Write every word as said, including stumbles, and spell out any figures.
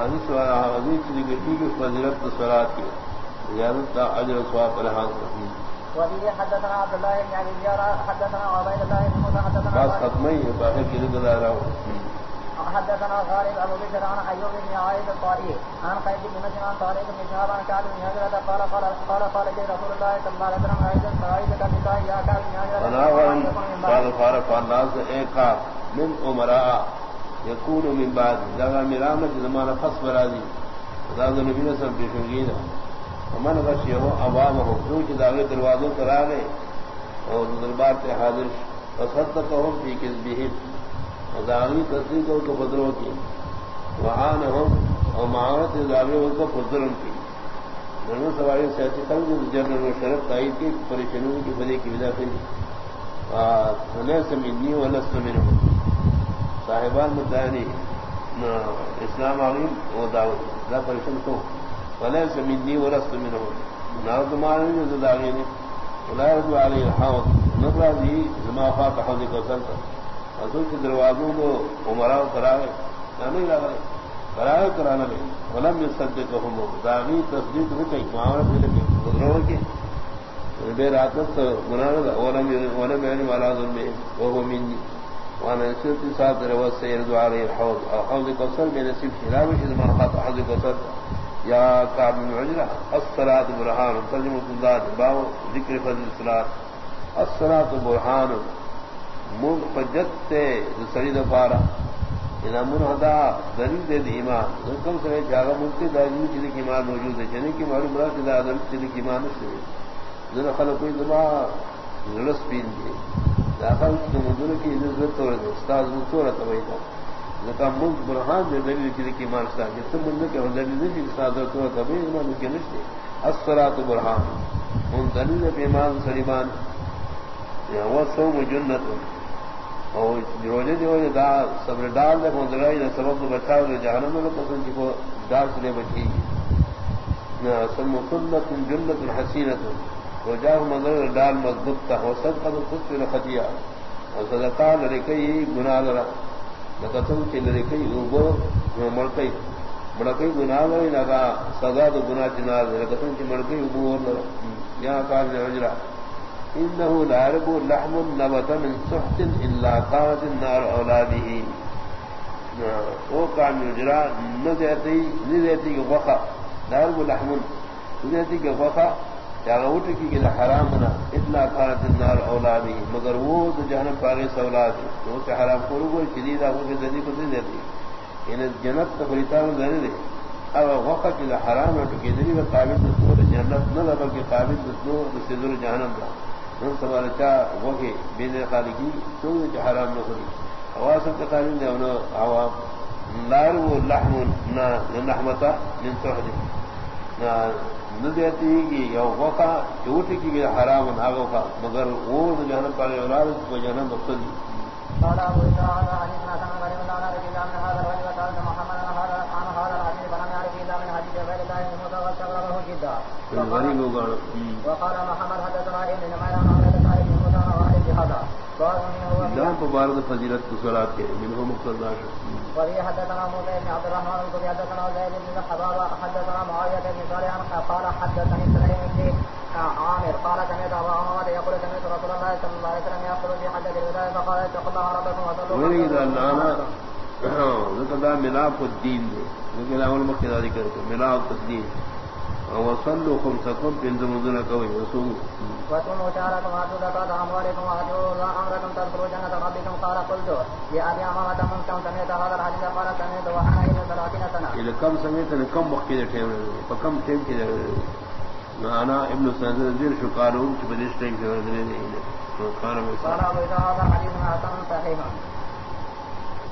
حدیث والا حدیث کی کی فضیلت صلات کی زیادت اجر ثواب پر حاصل وبه حدثنا عبد الله بن ابي زيارة حدثنا عبيد الله بن موسى حدثنا خاص ختمه باقي کی گزارا حدثنا غالب ابو بكر عن ايوب بن عائد الطائي عن قيس بن مسلم عن طارق بن شهاب عن كعب بن هجرة قال قال قال قال لي رسول الله صلى الله عليه وسلم عائد الطائي كالنساء يا كعب بن هجرة انا قال فارق الناس ايقا من امراء يكون من بعد ذا مرامه زمانہ فصل راضی ذا نبی نے سب پیشنگینا من غشی ہو عوام ہو جو کہ داغے دروازوں پر آ گئے اور دربار سے حاضر وصدقهم في كذبهم داغی تصدیق کو بدروں کی وہاں نہ ہو اور معاونت داغے کو فضلن کی دونوں سواری سیاسی قلب جنرل و شرف تائید کی پریشانیوں کی بنے کی وجہ سے وليس مني ولست منه صاحبان مدانی اسلام عظیم و دعوت لا پریشان تو وليس مني ولست منه نارد مالنی زداغینی ولا يرد عليه الحوض نظر ذي زما فات حوض کوثر اصل کے دروازوں کو عمراء کراے نہیں لگا کراے کرانا نہیں ولم يصدقهم داغی تصدیق ہو گئی معاملہ کے گزروں کے بے راتت مناظر ولم ولم يعلم على ظلمه وهو مني وانا سرت ساتھ روز سے يرد عليه الحوض حوض کوثر میں نصیب خلاف زما فات حوض کوثر یا کعب بن عجرہ الصلاۃ برہان ترجمہ اللہ باب ذکر فضل الصلاۃ الصلاۃ برہان منفجت سے سرید پارا ان منہدا دلیل دے ایمان کم سے جاگا ملتی دلیل کی ایمان موجود ہے جنے کی معلوم رہا کہ دلیل کی ایمان سے ذرا خلق کوئی زما رس پین دی داخل تو مدن کی عزت اور استاد صورت ہوئی تھا لکہ ملک برہان دے دلیل کی ایمان سے جتنے ملک کے دلیل کی استاد صورت ہوئی ایمان کے نشتے الصلاۃ برہان ان دلیل ایمان سلیمان یا وہ سوم جنت اور روزے جو دا صبر ڈال دے مندرائی نے سبب تو بچاؤ دے جہنم میں پسند کی کو ڈال سے بچی نہ سم سنت جنت حسینت روزہ مندر ڈال مضبوط تھا ہو صدقہ تو خود سے خطیہ اور صدقہ لڑے کئی گناہ لڑا نہ قسم کے لڑے کئی اوبو مڑکئی مڑکئی گناہ لڑی لگا سزا تو گناہ چنا دے قسم کی مڑکئی اوبو اور لڑا یہاں کام نے اجرا انه لا يرب لحم نبت من سحت الا قامت النار اولاده وہ کام اجرا نہ دیتی نہیں دیتی کہ وقع لا يرب لحم دیتی کہ وقع یا اٹھ کی کہ حرام نہ الا قامت النار اولاده مگر وہ تو جہنم پاگے اولاد تو کہ حرام کو وہ شدید ہے وہ ذی کو نہیں دیتی ان جنت تفریتا نہیں دے اور وقع کی حرام اٹھ کی ذی و قابل تو جنت نہ بلکہ قابل تو سذر جہنم کا ان سوال چا وہی بین خالقی تو حرام نہ ہوئی حواس تقارن نے انہوں عوام نار و لحم نہ لحمتا من سحد نہ ندیتی کی یا وقع جوٹ کی حرام ناگو کا مگر وہ جہنم پالے اولاد کو جہنم مقصد قال ابو اسحاق حديثنا كان غريب لا نعرف الا من هذا الرجل وقال محمد هذا عن هذا الحديث فلم يعرف الا من حديث غير الله المتوسل جدا وقال محمد حدثنا ابن نمير عن عبد الله بن موسى وعلي بهذا قال منه دام مبارك فضيلة الصلاة منه مقتضى وفي حدثنا موسى بن عبد الرحمن الكوفي حدثنا زيد بن الحباب حدثنا معاوية بن صالح قال حدثني سليم بن عامر قال سمعت ابا عمامة يقول سمعت رسول الله صلى الله عليه وسلم يقول في حجة الوداع فقال اتقوا الله ربكم وصلوا اريد ان انا ذكر ملاك الدين لیکن اول مقتضى ذکر ملاك الدين وصلوا خمسكم بنزمنا قوي رسول وصوموا شهركم وآتوا زكاة أموالكم وأجروا أمركم تذكروا جنة ربكم قال قلت لأبي عمامة من كم سمعت هذا الحديث قال سمعت وأنا ابن ثلاثين سنة إذا كم سمعت كم وقت تيم فكم تيم كده أنا ابن سنة دير شو قالوا بديش تيم كده قال أبو إذا هذا حديث حسن صحيح